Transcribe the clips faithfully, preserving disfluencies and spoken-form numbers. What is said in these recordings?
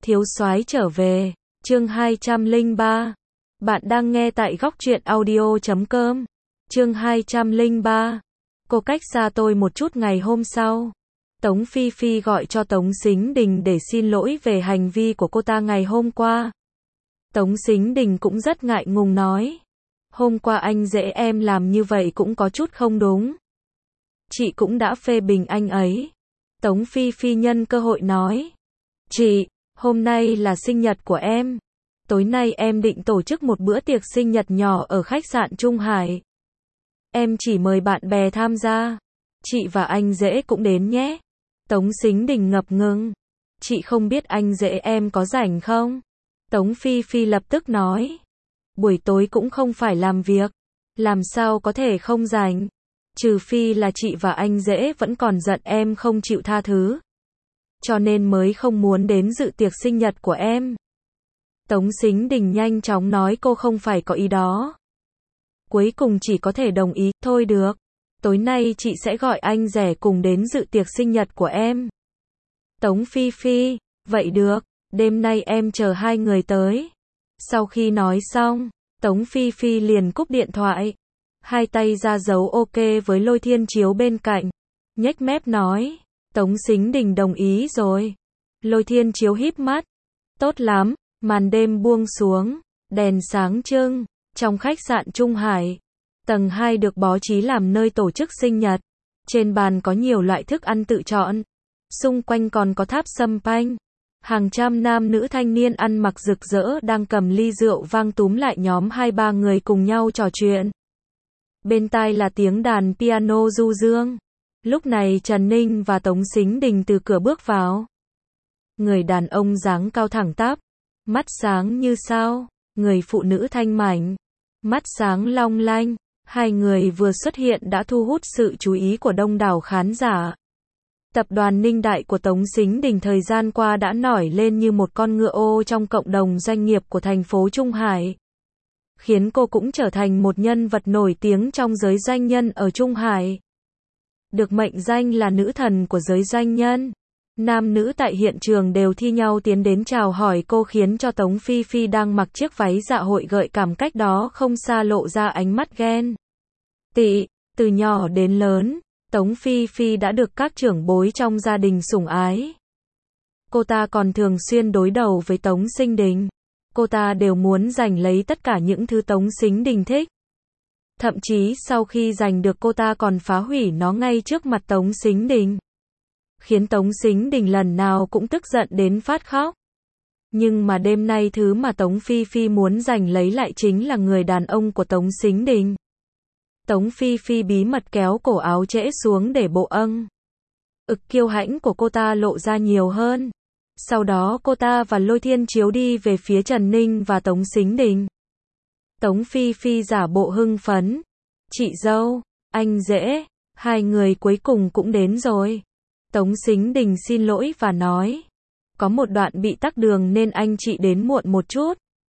Thiếu soái trở về, chương hai trăm lẻ ba. Bạn đang nghe tại góc truyện audio chấm com. Chương hai trăm lẻ ba. Cô cách xa tôi một chút. Ngày hôm sau, Tống Phi Phi gọi cho Tống Sính Đình để xin lỗi về hành vi của cô ta ngày hôm qua. Tống Sính Đình cũng rất ngại ngùng nói, hôm qua anh dễ em làm như vậy cũng có chút không đúng. Chị cũng đã phê bình anh ấy. Tống Phi Phi nhân cơ hội nói, chị, hôm nay là sinh nhật của em. Tối nay em định tổ chức một bữa tiệc sinh nhật nhỏ ở khách sạn Trung Hải. Em chỉ mời bạn bè tham gia. Chị và anh dễ cũng đến nhé. Tống Sính Đình ngập ngừng. Chị không biết anh dễ em có rảnh không? Tống Phi Phi lập tức nói, buổi tối cũng không phải làm việc. Làm sao có thể không rảnh? Trừ phi là chị và anh dễ vẫn còn giận em không chịu tha thứ. Cho nên mới không muốn đến dự tiệc sinh nhật của em. Tống Sính Đình nhanh chóng nói cô không phải có ý đó. Cuối cùng chỉ có thể đồng ý, thôi được. Tối nay chị sẽ gọi anh rể cùng đến dự tiệc sinh nhật của em. Tống Phi Phi, vậy được, đêm nay em chờ hai người tới. Sau khi nói xong, Tống Phi Phi liền cúp điện thoại. Hai tay ra dấu ok với Lôi Thiên Chiếu bên cạnh. Nhếch mép nói, Tống Sính Đình đồng ý rồi. Lôi Thiên Chiếu híp mắt. Tốt lắm, màn đêm buông xuống, đèn sáng trưng, trong khách sạn Trung Hải. Tầng hai được bố trí làm nơi tổ chức sinh nhật. Trên bàn có nhiều loại thức ăn tự chọn. Xung quanh còn có tháp sâm panh. Hàng trăm nam nữ thanh niên ăn mặc rực rỡ đang cầm ly rượu vang túm lại nhóm hai ba người cùng nhau trò chuyện. Bên tai là tiếng đàn piano du dương. Lúc này Trần Ninh và Tống Sính Đình từ cửa bước vào. Người đàn ông dáng cao thẳng tắp, mắt sáng như sao, người phụ nữ thanh mảnh, mắt sáng long lanh. Hai người vừa xuất hiện đã thu hút sự chú ý của đông đảo khán giả. Tập đoàn Ninh Đại của Tống Sính Đình thời gian qua đã nổi lên như một con ngựa ô trong cộng đồng doanh nghiệp của thành phố Trung Hải. Khiến cô cũng trở thành một nhân vật nổi tiếng trong giới doanh nhân ở Trung Hải. Được mệnh danh là nữ thần của giới doanh nhân. Nam nữ tại hiện trường đều thi nhau tiến đến chào hỏi cô, khiến cho Tống Phi Phi đang mặc chiếc váy dạ hội gợi cảm cách đó không xa lộ ra ánh mắt ghen tị. Từ nhỏ đến lớn, Tống Phi Phi đã được các trưởng bối trong gia đình sủng ái. Cô ta còn thường xuyên đối đầu với Tống Sính Đình. Cô ta đều muốn giành lấy tất cả những thứ Tống Sính Đình thích. Thậm chí sau khi giành được cô ta còn phá hủy nó ngay trước mặt Tống Sính Đình. Khiến Tống Sính Đình lần nào cũng tức giận đến phát khóc. Nhưng mà đêm nay thứ mà Tống Phi Phi muốn giành lấy lại chính là người đàn ông của Tống Sính Đình. Tống Phi Phi bí mật kéo cổ áo trễ xuống để bộ âng. Ực kiêu hãnh của cô ta lộ ra nhiều hơn. Sau đó cô ta và Lôi Thiên Chiếu đi về phía Trần Ninh và Tống Sính Đình. Tống Phi Phi giả bộ hưng phấn. Chị dâu, anh rể, hai người cuối cùng cũng đến rồi. Tống Sính Đình xin lỗi và nói, có một đoạn bị tắc đường nên anh chị đến muộn một chút.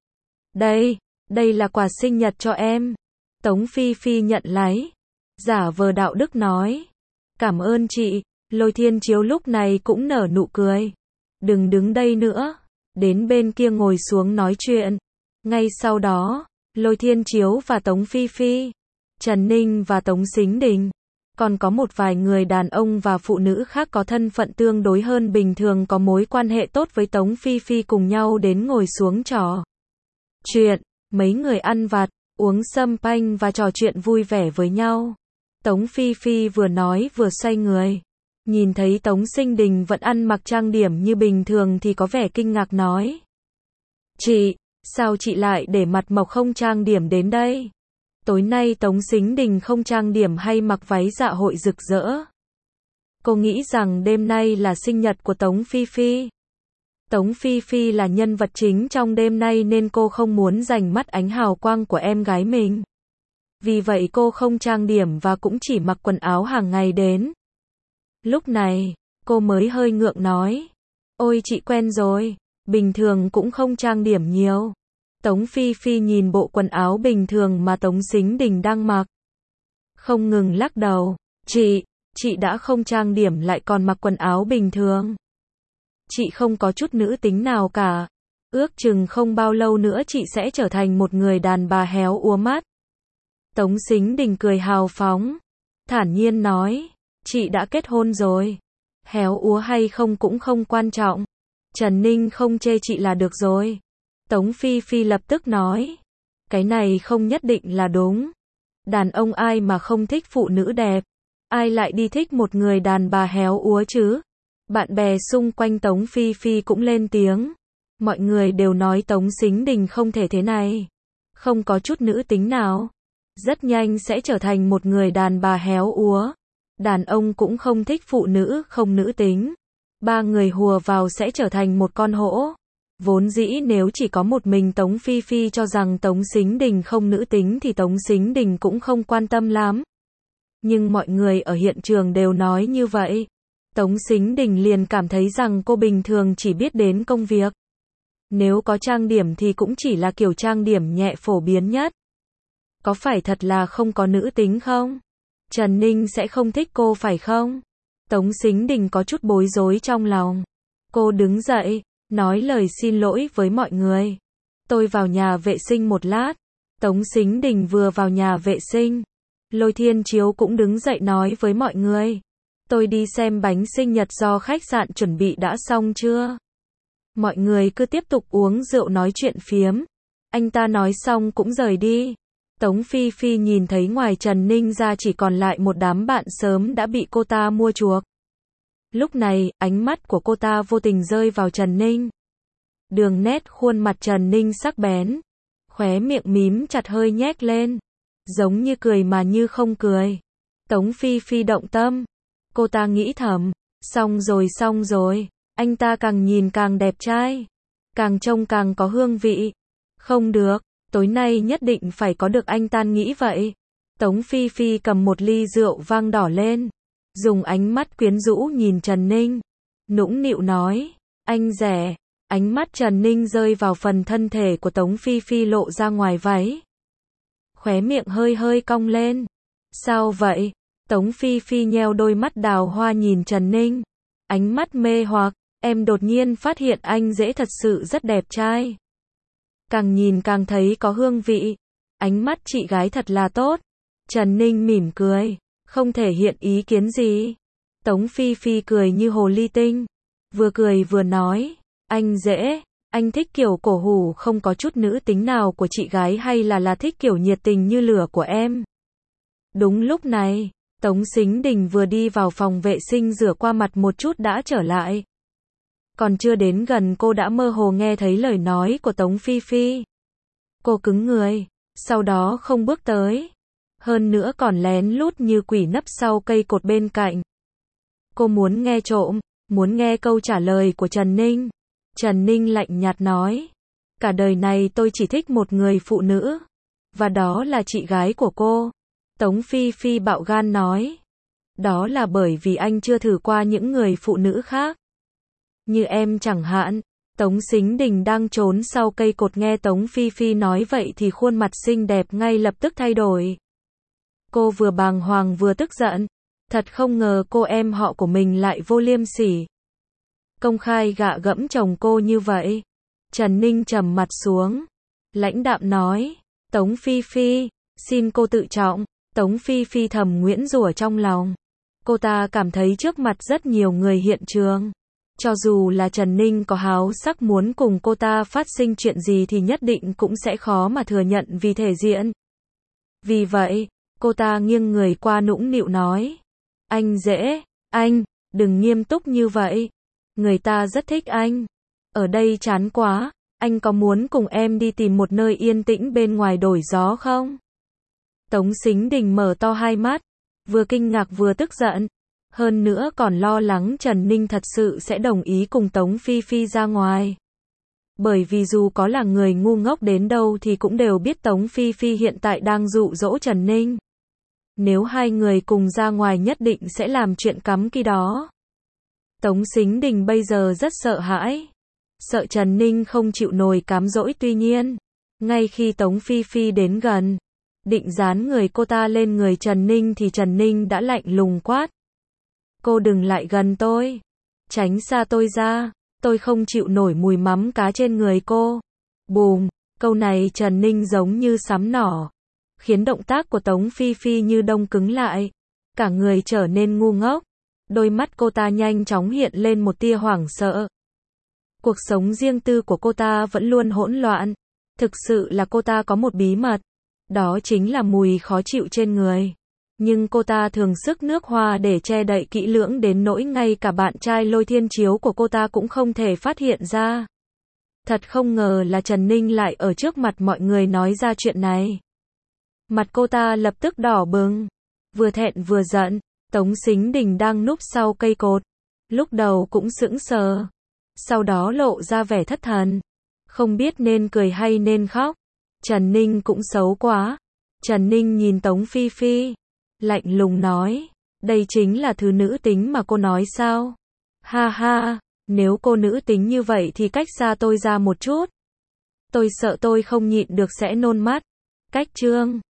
Đây, đây là quà sinh nhật cho em. Tống Phi Phi nhận lấy. Giả vờ đạo đức nói, cảm ơn chị. Lôi Thiên Chiếu lúc này cũng nở nụ cười. Đừng đứng đây nữa, đến bên kia ngồi xuống nói chuyện. Ngay sau đó, Lôi Thiên Chiếu và Tống Phi Phi, Trần Ninh và Tống Sính Đình, còn có một vài người đàn ông và phụ nữ khác có thân phận tương đối hơn bình thường có mối quan hệ tốt với Tống Phi Phi cùng nhau đến ngồi xuống trò chuyện. Mấy người ăn vặt, uống sâm panh và trò chuyện vui vẻ với nhau. Tống Phi Phi vừa nói vừa xoay người. Nhìn thấy Tống Sính Đình vẫn ăn mặc trang điểm như bình thường thì có vẻ kinh ngạc nói, chị, sao chị lại để mặt mộc không trang điểm đến đây? Tối nay Tống Sính Đình không trang điểm hay mặc váy dạ hội rực rỡ. Cô nghĩ rằng đêm nay là sinh nhật của Tống Phi Phi. Tống Phi Phi là nhân vật chính trong đêm nay nên cô không muốn giành mắt ánh hào quang của em gái mình. Vì vậy cô không trang điểm và cũng chỉ mặc quần áo hàng ngày đến. Lúc này, cô mới hơi ngượng nói, ôi chị quen rồi, bình thường cũng không trang điểm nhiều. Tống Phi Phi nhìn bộ quần áo bình thường mà Tống Sính Đình đang mặc. Không ngừng lắc đầu, chị, chị đã không trang điểm lại còn mặc quần áo bình thường. Chị không có chút nữ tính nào cả. Ước chừng không bao lâu nữa chị sẽ trở thành một người đàn bà héo úa mắt. Tống Sính Đình cười hào phóng, thản nhiên nói, chị đã kết hôn rồi. Héo úa hay không cũng không quan trọng. Trần Ninh không chê chị là được rồi. Tống Phi Phi lập tức nói, cái này không nhất định là đúng. Đàn ông ai mà không thích phụ nữ đẹp, ai lại đi thích một người đàn bà héo úa chứ? Bạn bè xung quanh Tống Phi Phi cũng lên tiếng. Mọi người đều nói Tống Sính Đình không thể thế này, không có chút nữ tính nào, rất nhanh sẽ trở thành một người đàn bà héo úa. Đàn ông cũng không thích phụ nữ không nữ tính. Ba người hùa vào sẽ trở thành một con hổ. Vốn dĩ nếu chỉ có một mình Tống Phi Phi cho rằng Tống Sính Đình không nữ tính thì Tống Sính Đình cũng không quan tâm lắm. Nhưng mọi người ở hiện trường đều nói như vậy. Tống Sính Đình liền cảm thấy rằng cô bình thường chỉ biết đến công việc. Nếu có trang điểm thì cũng chỉ là kiểu trang điểm nhẹ phổ biến nhất. Có phải thật là không có nữ tính không? Trần Ninh sẽ không thích cô phải không? Tống Sính Đình có chút bối rối trong lòng. Cô đứng dậy, nói lời xin lỗi với mọi người. Tôi vào nhà vệ sinh một lát. Tống Sính Đình vừa vào nhà vệ sinh, Lôi Thiên Chiếu cũng đứng dậy nói với mọi người. Tôi đi xem bánh sinh nhật do khách sạn chuẩn bị đã xong chưa? Mọi người cứ tiếp tục uống rượu nói chuyện phiếm. Anh ta nói xong cũng rời đi. Tống Phi Phi nhìn thấy ngoài Trần Ninh ra chỉ còn lại một đám bạn sớm đã bị cô ta mua chuộc. Lúc này, ánh mắt của cô ta vô tình rơi vào Trần Ninh. Đường nét khuôn mặt Trần Ninh sắc bén, khóe miệng mím chặt hơi nhếch lên, giống như cười mà như không cười. Tống Phi Phi động tâm. Cô ta nghĩ thầm, xong rồi xong rồi, anh ta càng nhìn càng đẹp trai, càng trông càng có hương vị. Không được, tối nay nhất định phải có được anh ta nghĩ vậy. Tống Phi Phi cầm một ly rượu vang đỏ lên, dùng ánh mắt quyến rũ nhìn Trần Ninh, nũng nịu nói, anh rẻ. Ánh mắt Trần Ninh rơi vào phần thân thể của Tống Phi Phi lộ ra ngoài váy. Khóe miệng hơi hơi cong lên. Sao vậy? Tống Phi Phi nheo đôi mắt đào hoa nhìn Trần Ninh. Ánh mắt mê hoặc, em đột nhiên phát hiện anh dễ thật sự rất đẹp trai. Càng nhìn càng thấy có hương vị. Ánh mắt chị gái thật là tốt. Trần Ninh mỉm cười, không thể hiện ý kiến gì. Tống Phi Phi cười như hồ ly tinh. Vừa cười vừa nói, anh dễ, anh thích kiểu cổ hủ không có chút nữ tính nào của chị gái hay là là thích kiểu nhiệt tình như lửa của em? Đúng lúc này, Tống Sính Đình vừa đi vào phòng vệ sinh rửa qua mặt một chút đã trở lại. Còn chưa đến gần cô đã mơ hồ nghe thấy lời nói của Tống Phi Phi. Cô cứng người, sau đó không bước tới. Hơn nữa còn lén lút như quỷ nấp sau cây cột bên cạnh. Cô muốn nghe trộm, muốn nghe câu trả lời của Trần Ninh. Trần Ninh lạnh nhạt nói, cả đời này tôi chỉ thích một người phụ nữ, và đó là chị gái của cô. Tống Phi Phi bạo gan nói, đó là bởi vì anh chưa thử qua những người phụ nữ khác. Như em chẳng hạn. Tống Sính Đình đang trốn sau cây cột nghe Tống Phi Phi nói vậy thì khuôn mặt xinh đẹp ngay lập tức thay đổi. Cô vừa bàng hoàng vừa tức giận. Thật không ngờ cô em họ của mình lại vô liêm sỉ. Công khai gạ gẫm chồng cô như vậy. Trần Ninh trầm mặt xuống, lãnh đạm nói, Tống Phi Phi, xin cô tự trọng. Tống Phi Phi thầm nguyễn rủa trong lòng. Cô ta cảm thấy trước mặt rất nhiều người hiện trường. Cho dù là Trần Ninh có háo sắc muốn cùng cô ta phát sinh chuyện gì thì nhất định cũng sẽ khó mà thừa nhận vì thể diện. Vì vậy, cô ta nghiêng người qua nũng nịu nói, anh dễ, anh, đừng nghiêm túc như vậy. Người ta rất thích anh. Ở đây chán quá, anh có muốn cùng em đi tìm một nơi yên tĩnh bên ngoài đổi gió không? Tống Sính Đình mở to hai mắt, vừa kinh ngạc vừa tức giận. Hơn nữa còn lo lắng Trần Ninh thật sự sẽ đồng ý cùng Tống Phi Phi ra ngoài. Bởi vì dù có là người ngu ngốc đến đâu thì cũng đều biết Tống Phi Phi hiện tại đang dụ dỗ Trần Ninh. Nếu hai người cùng ra ngoài nhất định sẽ làm chuyện cấm kỵ đó. Tống Sính Đình bây giờ rất sợ hãi. Sợ Trần Ninh không chịu nổi cám dỗ. Tuy nhiên, ngay khi Tống Phi Phi đến gần, định dán người cô ta lên người Trần Ninh thì Trần Ninh đã lạnh lùng quát. Cô đừng lại gần tôi. Tránh xa tôi ra. Tôi không chịu nổi mùi mắm cá trên người cô. Bùm, câu này Trần Ninh giống như sắm nỏ, khiến động tác của Tống Phi Phi như đông cứng lại. Cả người trở nên ngu ngốc. Đôi mắt cô ta nhanh chóng hiện lên một tia hoảng sợ. Cuộc sống riêng tư của cô ta vẫn luôn hỗn loạn. Thực sự là cô ta có một bí mật. Đó chính là mùi khó chịu trên người. Nhưng cô ta thường sức nước hoa để che đậy kỹ lưỡng đến nỗi ngay cả bạn trai Lôi Thiên Chiếu của cô ta cũng không thể phát hiện ra. Thật không ngờ là Trần Ninh lại ở trước mặt mọi người nói ra chuyện này. Mặt cô ta lập tức đỏ bừng. Vừa thẹn vừa giận. Tống Sính Đình đang núp sau cây cột. Lúc đầu cũng sững sờ. Sau đó lộ ra vẻ thất thần. Không biết nên cười hay nên khóc. Trần Ninh cũng xấu quá. Trần Ninh nhìn Tống Phi Phi. Lạnh lùng nói. Đây chính là thứ nữ tính mà cô nói sao? Ha ha, nếu cô nữ tính như vậy thì cách xa tôi ra một chút. Tôi sợ tôi không nhịn được sẽ nôn mắt. Cách trương.